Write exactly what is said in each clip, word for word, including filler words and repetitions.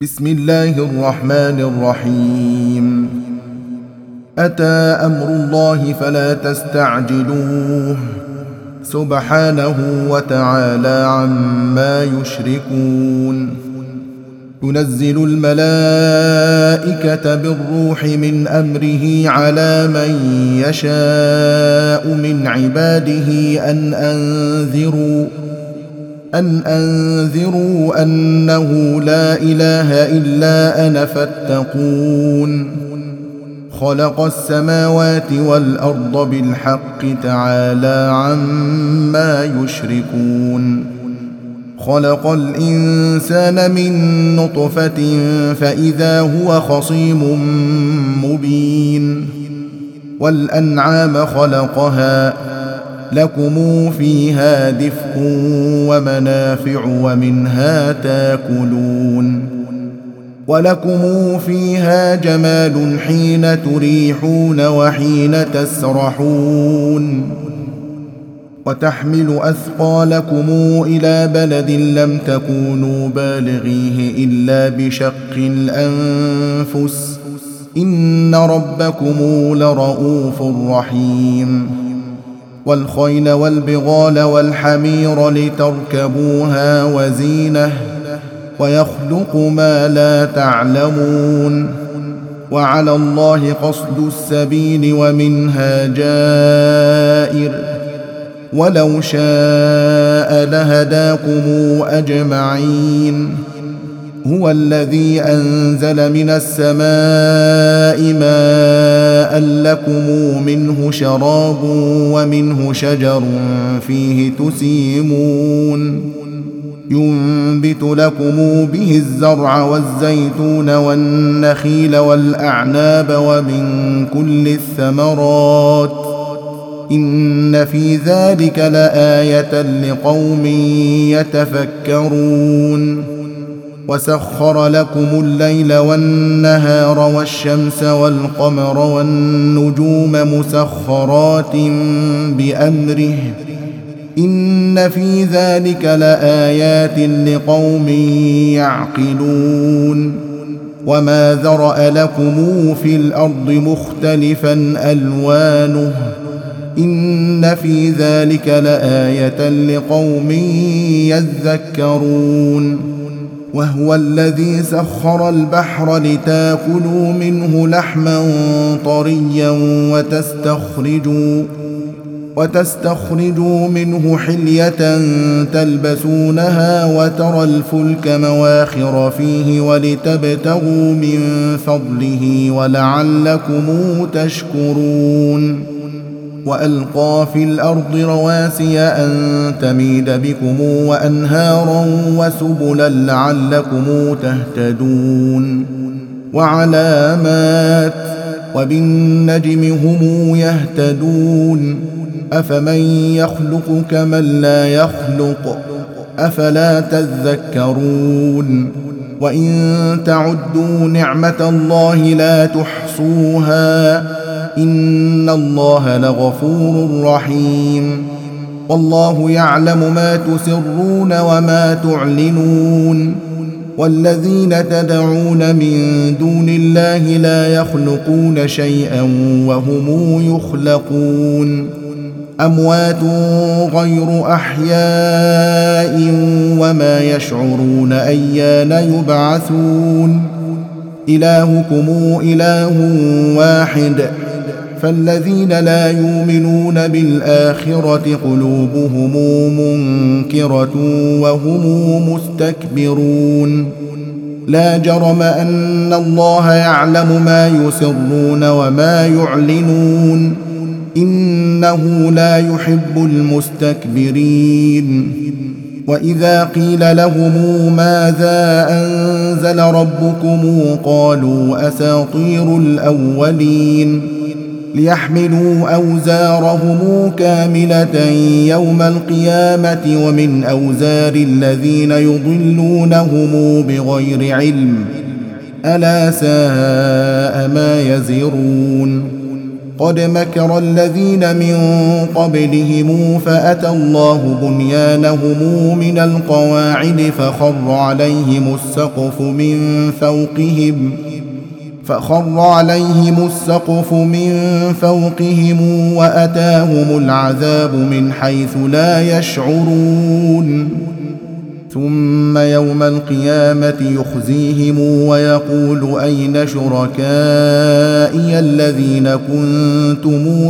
بسم الله الرحمن الرحيم. أتى أمر الله فلا تستعجلوه سبحانه وتعالى عما يشركون. ينزل الملائكة بالروح من أمره على من يشاء من عباده أن أنذروا أن أنذروا أنه لا إله إلا أنا فاتقون. خلق السماوات والأرض بالحق تعالى عما يشركون. خلق الإنسان من نطفة فإذا هو خصيم مبين. والأنعام خلقها لكم فيها دفء ومنافع ومنها تاكلون. ولكم فيها جمال حين تريحون وحين تسرحون. وتحمل أثقالكم إلى بلد لم تكونوا بالغيه إلا بشق الأنفس إن ربكم لرؤوف رحيم. والخيل والبغال والحمير لتركبوها وزينة ويخلق ما لا تعلمون. وعلى الله قصد السبيل ومنها جائر ولو شاء لهداكم أجمعين. هو الذي أنزل من السماء ماء لكم منه شراب ومنه شجر فيه تسيمون. ينبت لكم به الزرع والزيتون والنخيل والأعناب ومن كل الثمرات إن في ذلك لآية لقوم يتفكرون. وسخر لكم الليل والنهار والشمس والقمر والنجوم مسخرات بأمره إن في ذلك لآيات لقوم يعقلون. وما ذرأ لكم في الأرض مختلفا ألوانه إن في ذلك لآية لقوم يذكرون. وهو الذي سخر البحر لتاكلوا منه لحما طريا وتستخرجوا وتستخرجوا منه حلية تلبسونها وترى الفلك مواخر فيه ولتبتغوا من فضله ولعلكم تشكرون. وألقى في الأرض رواسي أن تميد بكم وأنهارا وسبلا لعلكم تهتدون. وعلامات وبالنجم هم يهتدون. أفمن يخلق كمن لا يخلق أفلا تذكرون. وإن تعدوا نعمة الله لا تحصوها إن الله لغفور رحيم. والله يعلم ما تسرون وما تعلنون. والذين تدعون من دون الله لا يخلقون شيئا وهم يخلقون. أموات غير أحياء وما يشعرون أيان يبعثون. إلهكم إله واحد فالذين لا يؤمنون بالآخرة قلوبهم منكرة وهم مستكبرون. لا جرم أن الله يعلم ما يسرون وما يعلنون إنه لا يحب المستكبرين. وإذا قيل لهم ماذا أنزل ربكم قالوا أساطير الأولين. ليحملوا أوزارهم كاملة يوم القيامة ومن أوزار الذين يضلونهم بغير علم ألا ساء ما يزرون. قد مكر الذين من قبلهم فأتى الله بنيانهم من القواعد فخر عليهم السقف من فوقهم فخر عليهم السقف من فوقهم وأتاهم العذاب من حيث لا يشعرون ثم يوم القيامة يخزيهم ويقول أين شركائي الذين كنتم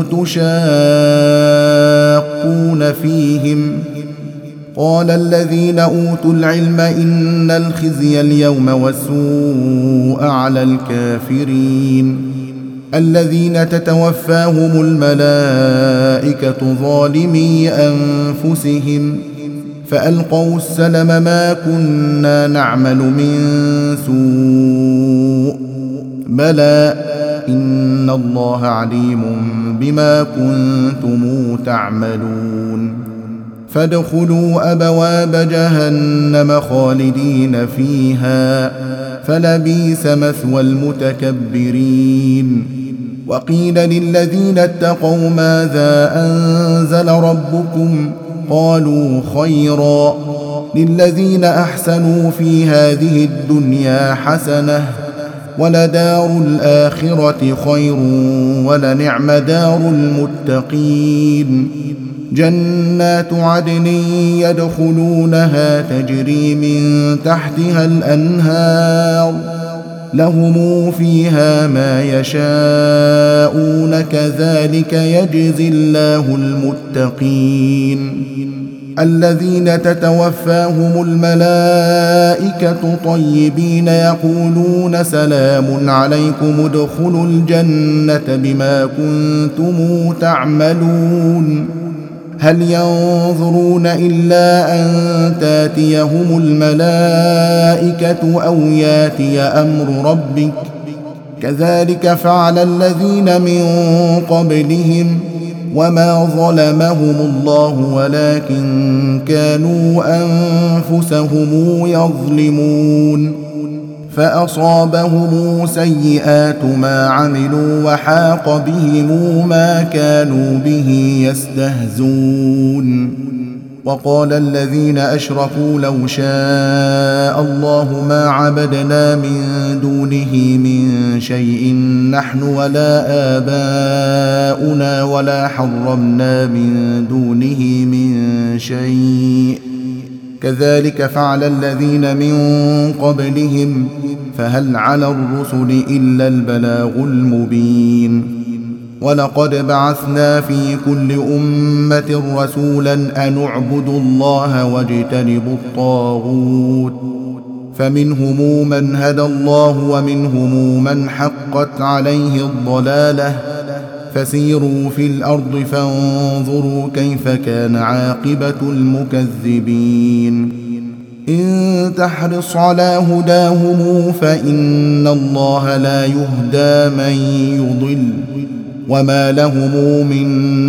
تشاقون فيهم قال الذين أوتوا العلم إن الخزي اليوم والسوء على الكافرين الذين تتوفاهم الملائكة ظالمي أنفسهم فألقوا السلم ما كنا نعمل من سوء بلى إن الله عليم بما كنتم تعملون فادخلوا أبواب جهنم خالدين فيها فلبئس مثوى المتكبرين وقيل للذين اتقوا ماذا أنزل ربكم قالوا خيرا للذين أحسنوا في هذه الدنيا حسنة ولدار الآخرة خير ولنعم دار المتقين جنات عدن يدخلونها تجري من تحتها الأنهار لهم فيها ما يشاءون كذلك يجزي الله المتقين الذين تتوفاهم الملائكة طيبين يقولون سلام عليكم ادخلوا الجنة بما كنتم تعملون هل ينظرون إلا أن تاتيهم الملائكة أو ياتي أمر ربك كذلك فعل الذين من قبلهم وما ظلمهم الله ولكن كانوا أنفسهم يظلمون فأصابهم سيئات ما عملوا وحاق بهم ما كانوا به يستهزون وقال الذين أشركوا لو شاء الله ما عبدنا من دونه من شيء نحن ولا آباؤنا ولا حرمنا من دونه من شيء كذلك فعل الذين من قبلهم فهل على الرسل إلا البلاغ المبين ولقد بعثنا في كل أمة رسولا أن اعبدوا الله واجتنبوا الطاغوت فمنهم من هدى الله ومنهم من حقت عليه الضلالة فسيروا في الأرض فانظروا كيف كان عاقبة المكذبين إن تحرص على هداهم فإن الله لا يهدى من يضل وما لهم من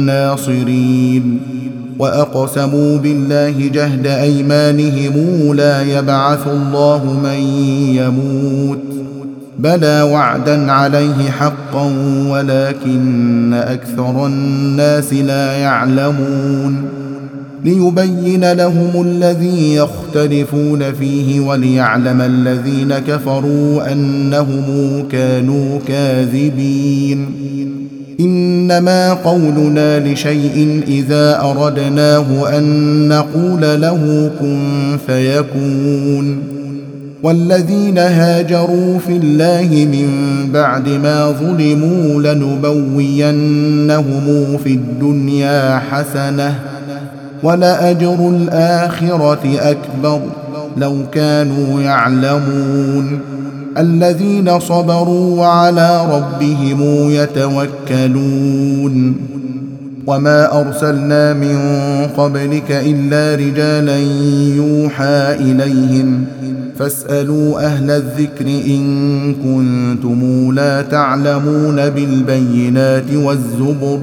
ناصرين وأقسموا بالله جهد أيمانهم لا يبعث الله من يموت بلى وعدا عليه حقا ولكن أكثر الناس لا يعلمون ليبين لهم الذي يختلفون فيه وليعلم الذين كفروا أنهم كانوا كاذبين إنما قولنا لشيء إذا أردناه أن نقول له كن فيكون والذين هاجروا في الله من بعد ما ظلموا لنبوينهم في الدنيا حسنة ولأجر الآخرة أكبر لو كانوا يعلمون الذين صبروا وعلى ربهم يتوكلون وما أرسلنا من قبلك إلا رجالا يوحى إليهم فاسألوا أهل الذكر إن كنتم لا تعلمون بالبينات والزبر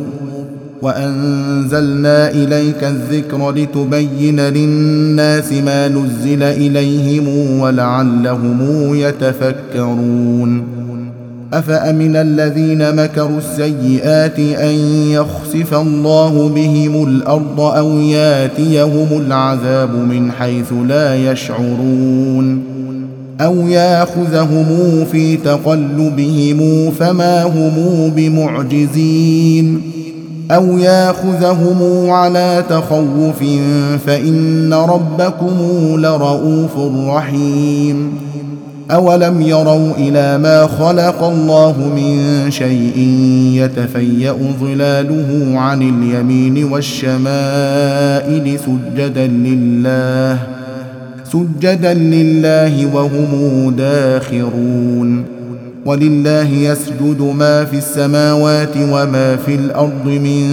وأنزلنا إليك الذكر لتبين للناس ما نزل إليهم ولعلهم يتفكرون أفأمن الذين مكروا السيئات أن يخسف الله بهم الأرض أو ياتيهم العذاب من حيث لا يشعرون أو ياخذهم في تقلبهم فما هم بمعجزين أو ياخذهم على تخوف فإن ربكم لرؤوف رحيم أولم يروا إلى ما خلق الله من شيء يتفيأ ظلاله عن اليمين والشمائل سجدا لله سجدا لله وهم داخرون ولله يسجد ما في السماوات وما في الأرض من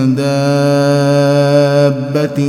دابة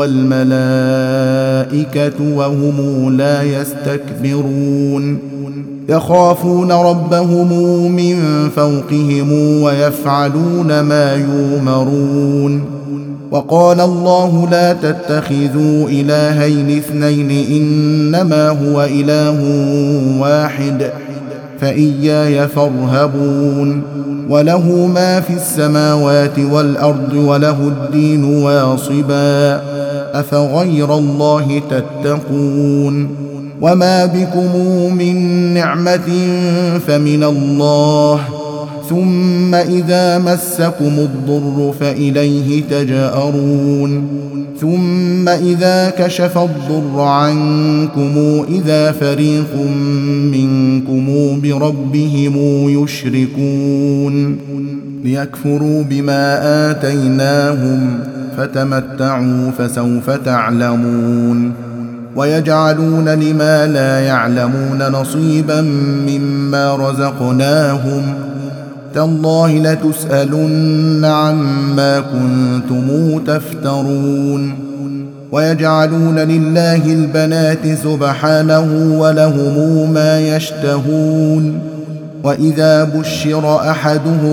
والملائكة وهم لا يستكبرون يخافون ربهم من فوقهم ويفعلون ما يؤمرون وقال الله لا تتخذوا إلهين اثنين إنما هو إله واحد فإياي فارهبون وله ما في السماوات والأرض وله الدين واصبا أفغير الله تتقون وما بكم من نعمة فمن الله ثم إذا مسكم الضر فإليه تجأرون ثم إذا كشف الضر عنكم إذا فريق منكم بربهم يشركون ليكفروا بما آتيناهم فتمتعوا فسوف تعلمون ويجعلون لما لا يعلمون نصيبا مما رزقناهم تالله لتسألن عما كنتم تفترون ويجعلون لله البنات سبحانه ولهم ما يشتهون وإذا بشر أحدهم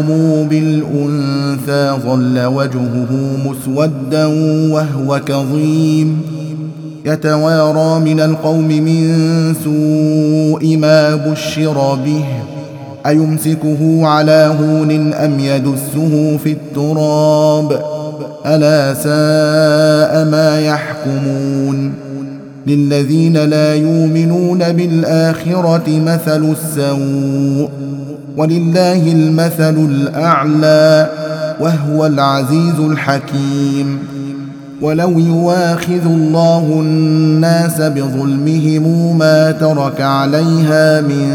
بالأنثى ظل وجهه مسودا وهو كظيم يتوارى من القوم من سوء ما بشر به أيمسكه على هون أم يدسه في التراب ألا ساء ما يحكمون للذين لا يؤمنون بالآخرة مثل السوء ولله المثل الأعلى وهو العزيز الحكيم ولو يواخذ الله الناس بظلمهم ما ترك عليها من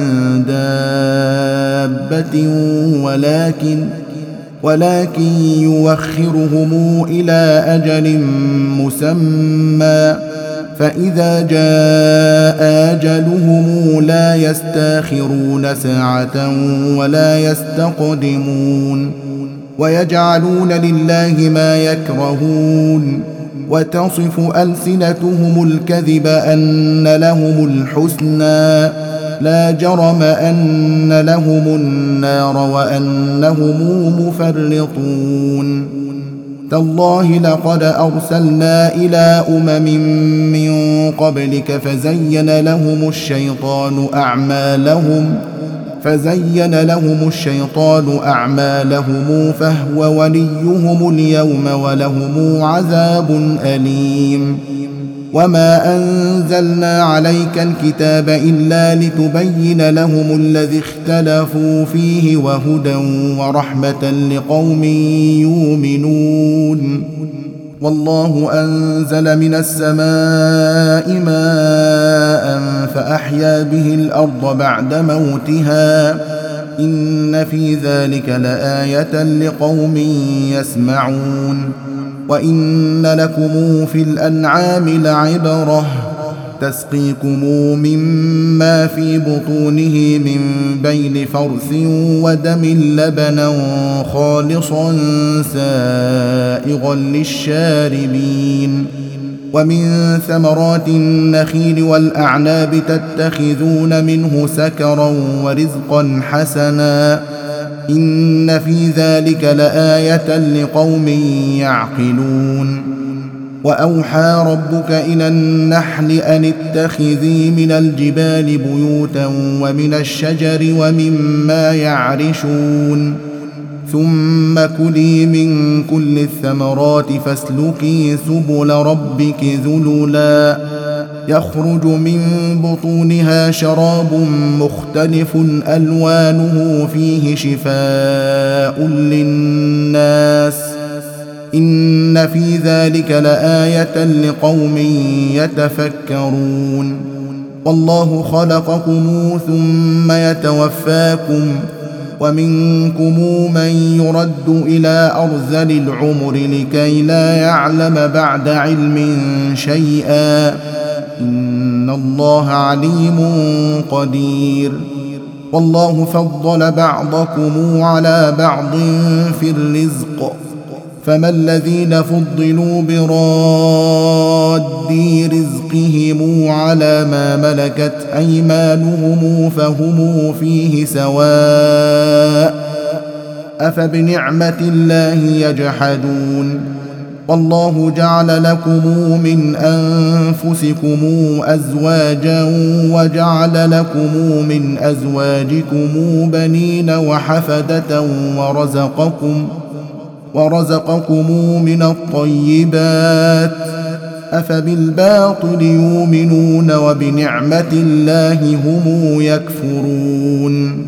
دابة ولكن ولكن يوخرهم إلى أجل مسمى فإذا جاء أجلهم لا يستاخرون ساعة ولا يستقدمون ويجعلون لله ما يكرهون وتصف ألسنتهم الكذب أن لهم الحسنى لا جرم أن لهم النار وأنهم مفرطون تالله لقد أرسلنا إلى أمم من قبلك فزين لهم الشيطان أعمالهم فزين لهم الشيطان أعمالهم فهو وليهم اليوم ولهم عذاب أليم وما أنزلنا عليك الكتاب إلا لتبين لهم الذي اختلفوا فيه وهدى ورحمة لقوم يؤمنون والله أنزل من السماء ماء فأحيا به الأرض بعد موتها إن في ذلك لآية لقوم يسمعون وإن لكم في الأنعام لعبرة تسقيكم مما في بطونه من بين فرث ودم لبنا خالصا سائغا للشاربين ومن ثمرات النخيل والأعناب تتخذون منه سكرا ورزقا حسنا إن في ذلك لآية لقوم يعقلون وأوحى ربك إلى النحل أن اتخذي من الجبال بيوتا ومن الشجر ومما يعرشون ثم كلي من كل الثمرات فاسلكي سبل ربك ذللا يخرج من بطونها شراب مختلف ألوانه فيه شفاء للناس إن في ذلك لآية لقوم يتفكرون والله خلقكم ثم يتوفاكم ومنكم من يرد إلى أرذل العمر لكي لا يعلم بعد علم شيئا إن الله عليم قدير والله فضل بعضكم على بعض في الرزق فما الذين فضلوا براد رزقهم على ما ملكت أيمانهم فهم فيه سواء أفبنعمة الله يجحدون والله جعل لكم من أنفسكم أزواجا وجعل لكم من أزواجكم بنين وحفدة ورزقكم ورزقكم من الطيبات أفبالباطل يؤمنون وبنعمة الله هم يكفرون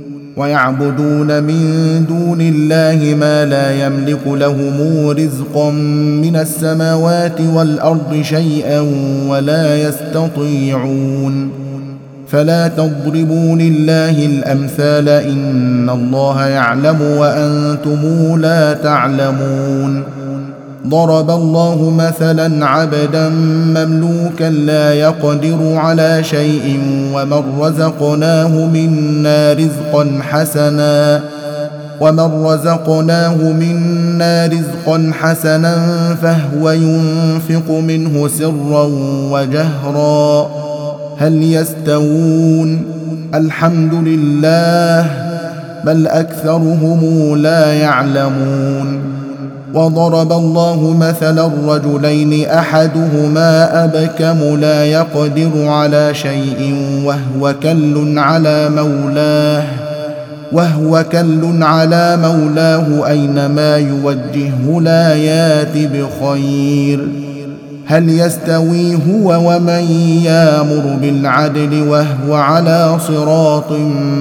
ويعبدون من دون الله ما لا يملك لهم رزقا من السماوات والأرض شيئا ولا يستطيعون فلا تضربوا لله الأمثال إن الله يعلم وأنتم لا تعلمون ضرب الله مثلا عبدا مملوكا لا يقدر على شيء ومن رزقناه منا رزقا حسنا ومن رزقناه منا رزقا حسنا فهو ينفق منه سرا وجهرا هل يستوون الحمد لله بل أكثرهم لا يعلمون وضرب الله مثلا الرجلين أحدهما أبكم لا يقدر على شيء وهو كل على مولاه وهو كل على مولاه أينما يوجهه لا يات بخير هل يستوي هو ومن يامر بالعدل وهو على صراط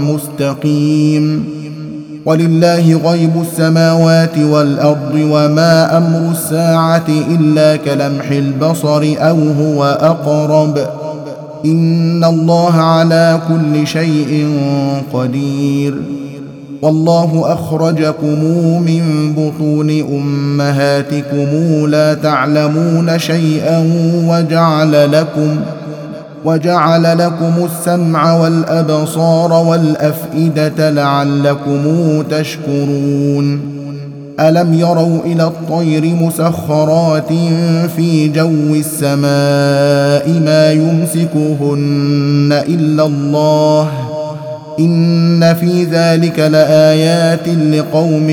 مستقيم ولله غيب السماوات والأرض وما أمر الساعة إلا كلمح البصر أو هو أقرب إن الله على كل شيء قدير والله أخرجكم من بطون أمهاتكم لا تعلمون شيئا وجعل لكم وجعل لكم السمع والأبصار والأفئدة لعلكم تشكرون ألم يروا إلى الطير مسخرات في جو السماء ما يمسكهن إلا الله إن في ذلك لآيات لقوم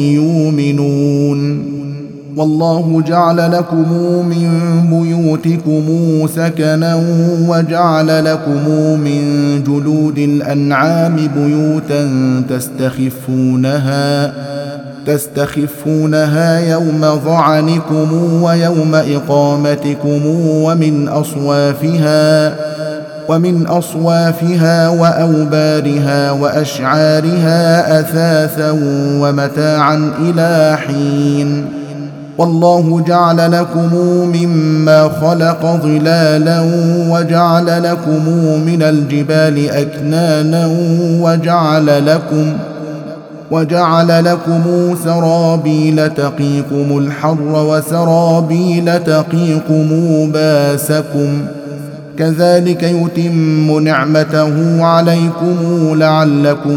يؤمنون والله جعل لكم من بيوتكم سكنا وجعل لكم من جلود الأنعام بيوتا تستخفونها تستخفونها يوم ظعنكم ويوم إقامتكم ومن أصوافها ومن أصوافها وأوبارها وأشعارها أثاثا ومتاعا إلى حين والله جعل لكم مما خلق ظلالا وجعل لكم من الجبال أكنانا وجعل لكم وجعل لكم سرابيل تقيكم الحر وسرابيل تقيكم باسكم كذلك يتم نعمته عليكم لعلكم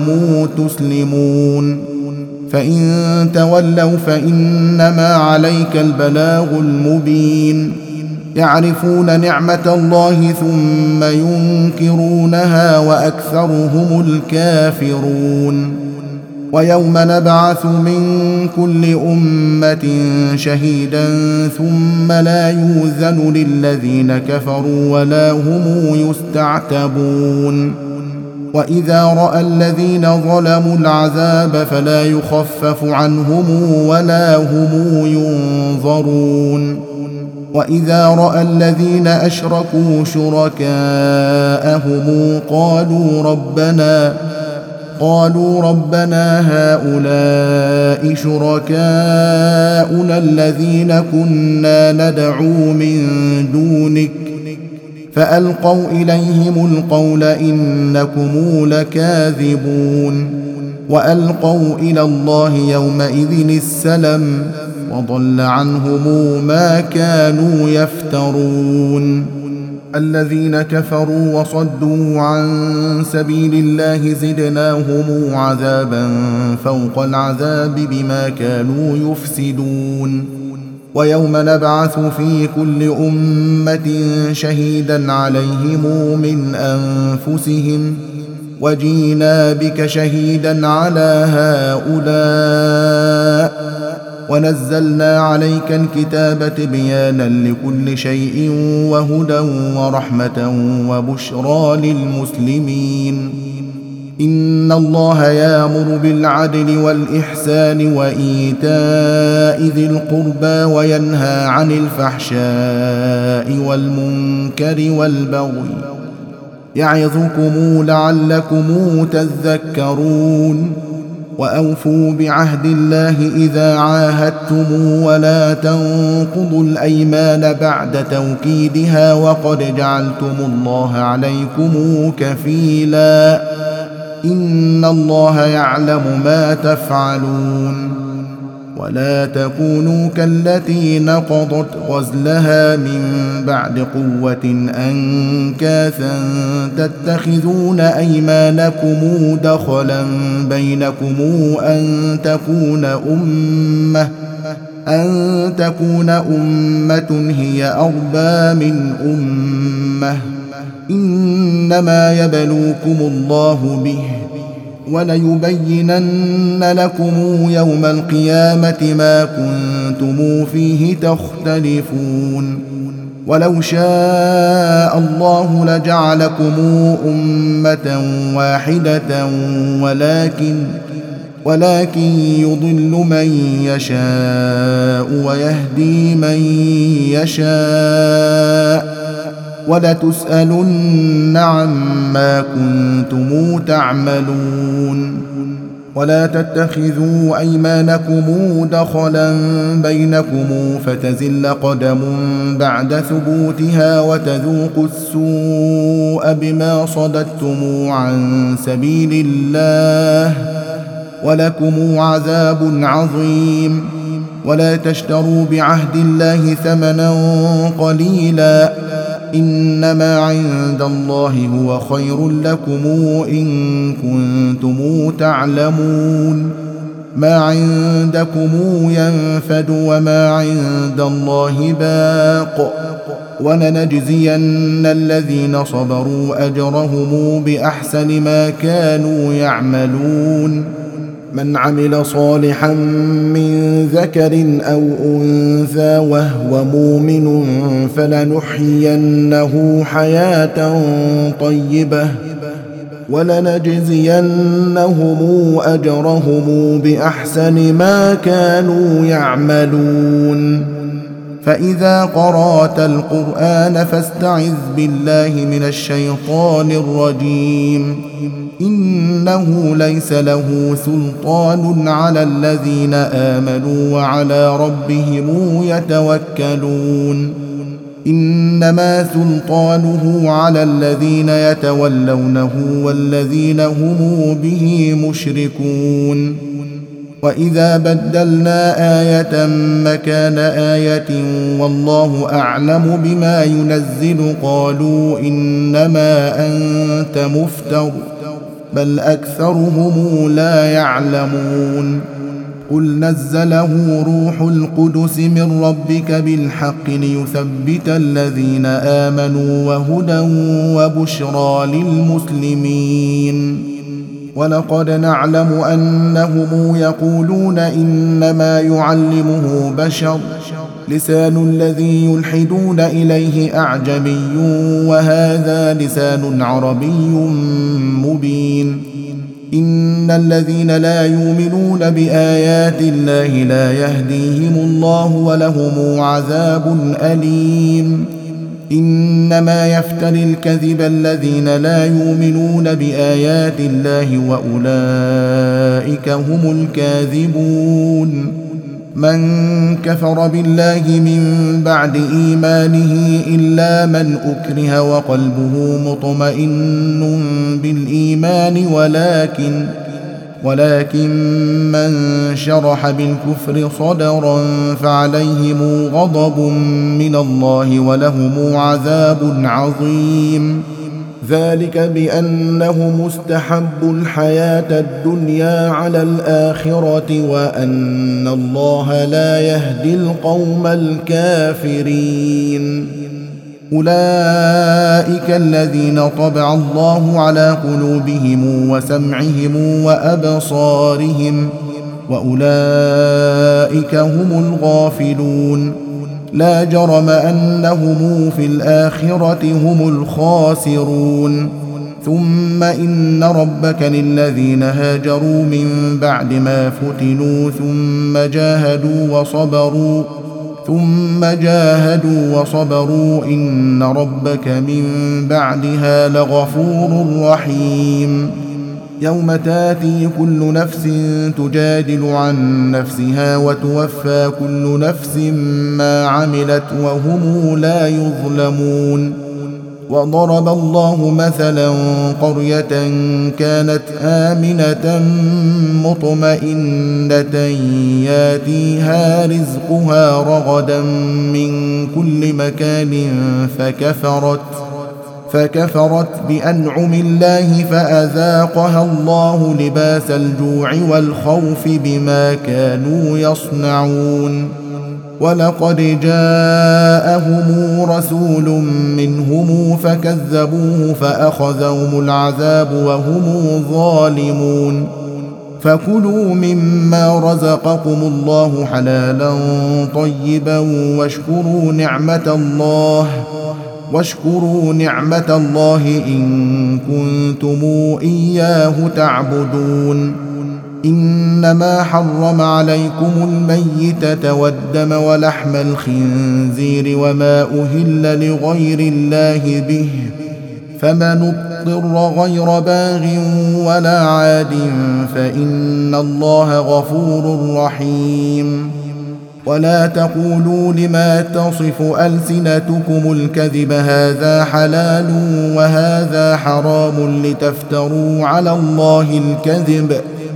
تسلمون فإن تولوا فإنما عليك البلاغ المبين يعرفون نعمة الله ثم ينكرونها وأكثرهم الكافرون ويوم نبعث من كل أمة شهيدا ثم لا يؤذن للذين كفروا ولا هم يستعتبون وإذا رأى الذين ظلموا العذاب فلا يخفف عنهم ولا هم ينظرون وإذا رأى الذين أشركوا شركاءهم قالوا ربنا قالوا ربنا هؤلاء شركاؤنا الذين كنا ندعو من دونك فألقوا إليهم القول إنكم لكاذبون وألقوا إلى الله يومئذ السلم وضل عنهم ما كانوا يفترون الذين كفروا وصدوا عن سبيل الله زدناهم عذابا فوق العذاب بما كانوا يفسدون ويوم نبعث في كل أمة شهيدا عليهم من أنفسهم وجينا بك شهيدا على هؤلاء ونزلنا عليك الكتاب تبيانا لكل شيء وهدى ورحمة وبشرى للمسلمين إن الله يأمر بالعدل والإحسان وإيتاء ذي القربى وينهى عن الفحشاء والمنكر والبغي يعظكم لعلكم تذكرون وأوفوا بعهد الله إذا عاهدتم ولا تنقضوا الأيمان بعد توكيدها وقد جعلتم الله عليكم كفيلا إن الله يعلم ما تفعلون ولا تكونوا كالتي نقضت غزلها من بعد قوة أنكاثا تتخذون أيمانكم دخلا بينكم أن تكون أمة أن تكون أمة هي أربى من أمة إنما يبلوكم الله به وليبينن لكم يوم القيامة ما كنتم فيه تختلفون ولو شاء الله لجعلكم أمة واحدة ولكن ولكن يضل من يشاء ويهدي من يشاء ولتسألن عما كنتم تعملون ولا تتخذوا أيمانكم دخلا بينكم فتزل قدم بعد ثبوتها وتذوقوا السوء بما صددتم عن سبيل الله ولكم عذاب عظيم ولا تشتروا بعهد الله ثمنا قليلا إنما عند الله هو خير لكم إن كنتم تعلمون ما عندكم ينفد وما عند الله باق ولنجزين الذين صبروا أجرهم بأحسن ما كانوا يعملون من عمل صالحا من ذكر أو أنثى وهو مؤمن فلنحيينه حياة طيبة ولنجزينهم أجرهم بأحسن ما كانوا يعملون فإذا قرأت القرآن فاستعذ بالله من الشيطان الرجيم إنه ليس له سلطان على الذين آمنوا وعلى ربهم يتوكلون إنما سلطانه على الذين يتولونه والذين هم به مشركون وإذا بدلنا آية مكان آية والله أعلم بما ينزل قالوا إنما أنت مفتر بل أكثرهم لا يعلمون قل نزله روح القدس من ربك بالحق ليثبت الذين آمنوا وهدى وبشرى للمسلمين ولقد نعلم أنهم يقولون إنما يعلمه بشر لسان الذي يلحدون إليه أعجمي وهذا لسان عربي مبين. إن الذين لا يؤمنون بآيات الله لا يهديهم الله ولهم عذاب أليم. إنما يفتري الكذب الذين لا يؤمنون بآيات الله وأولئك هم الكاذبون. من كفر بالله من بعد إيمانه إلا من أكره وقلبه مطمئن بالإيمان ولكن ولكن من شرح بالكفر صدرا فعليهم غضب من الله ولهم عذاب عظيم. ذلك بأنهم استحبوا الحياة الدنيا على الآخرة وأن الله لا يهدي القوم الكافرين. أولئك الذين طبع الله على قلوبهم وسمعهم وأبصارهم وأولئك هم الغافلون. لا جرم أنهم في الآخرة هم الخاسرون. ثم إن ربك للذين هاجروا من بعد ما فتنوا ثم جاهدوا وصبروا ثم جاهدوا وصبروا إن ربك من بعدها لغفور رحيم. يوم تاتي كل نفس تجادل عن نفسها وتوفى كل نفس ما عملت وهم لا يظلمون. وضرب الله مثلا قرية كانت آمنة مطمئنة ياتيها رزقها رغدا من كل مكان فكفرت فكفرت بأنعم الله فأذاقها الله لباس الجوع والخوف بما كانوا يصنعون. ولقد جاءهم رسول منهم فكذبوه فأخذهم العذاب وهم ظالمون. فكلوا مما رزقكم الله حلالا طيبا واشكروا نعمة الله واشكروا نعمة الله إن كنتم إياه تعبدون. إنما حرم عليكم الميتة والدم ولحم الخنزير وما أهل لغير الله به فمن اضطر غير باغ ولا عاد فإن الله غفور رحيم. ولا تقولوا لما تصف ألسنتكم الكذب هذا حلال وهذا حرام لتفتروا على الله الكذب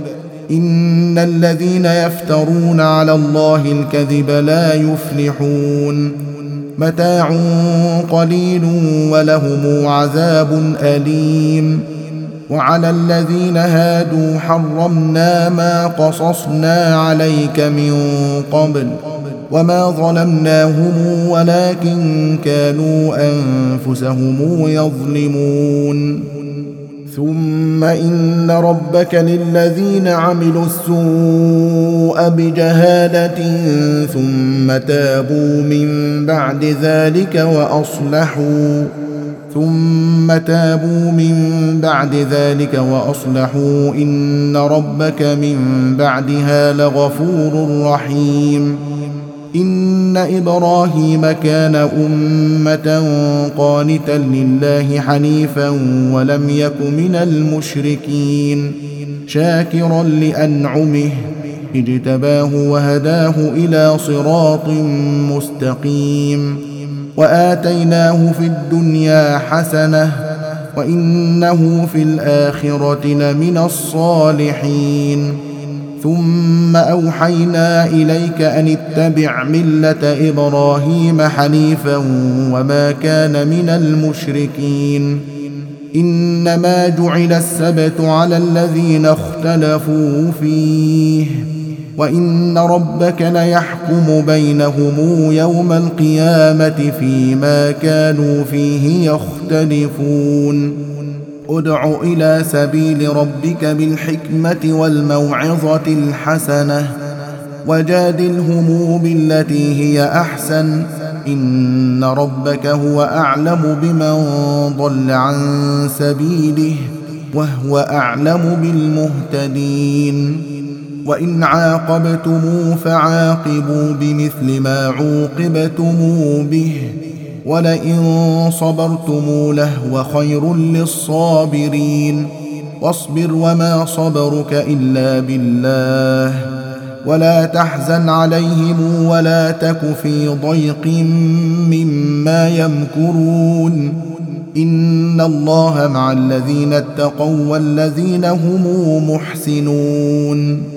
إن الذين يفترون على الله الكذب لا يفلحون. متاع قليل ولهم عذاب أليم. وعلى الذين هادوا حرمنا ما قصصنا عليك من قبل وما ظلمناهم ولكن كانوا أنفسهم يظلمون. ثم إن ربك للذين عملوا السوء بجهالة ثم تابوا من بعد ذلك وأصلحوا ثم تابوا من بعد ذلك وأصلحوا إن ربك من بعدها لغفور رحيم. إن إبراهيم كان أمة قانتا لله حنيفا ولم يك من المشركين شاكرا لأنعمه اجتباه وهداه إلى صراط مستقيم. وآتيناه في الدنيا حسنة وإنه في الآخرة لمن الصالحين. ثم أوحينا إليك أن اتبع ملة إبراهيم حنيفا وما كان من المشركين. إنما جعل السبت على الذين اختلفوا فيه وإن ربك ليحكم بينهم يوم القيامة فيما كانوا فيه يختلفون. ادع إلى سبيل ربك بالحكمة والموعظة الحسنة وجادلهم بالتي هي أحسن إن ربك هو أعلم بمن ضل عن سبيله وهو أعلم بالمهتدين وإن عاقبتم فعاقبوا بمثل ما عوقبتم به ولئن صبرتم لهو خير للصابرين واصبر وما صبرك إلا بالله ولا تحزن عليهم ولا تك في ضيق مما يمكرون إن الله مع الذين اتقوا والذين هم محسنون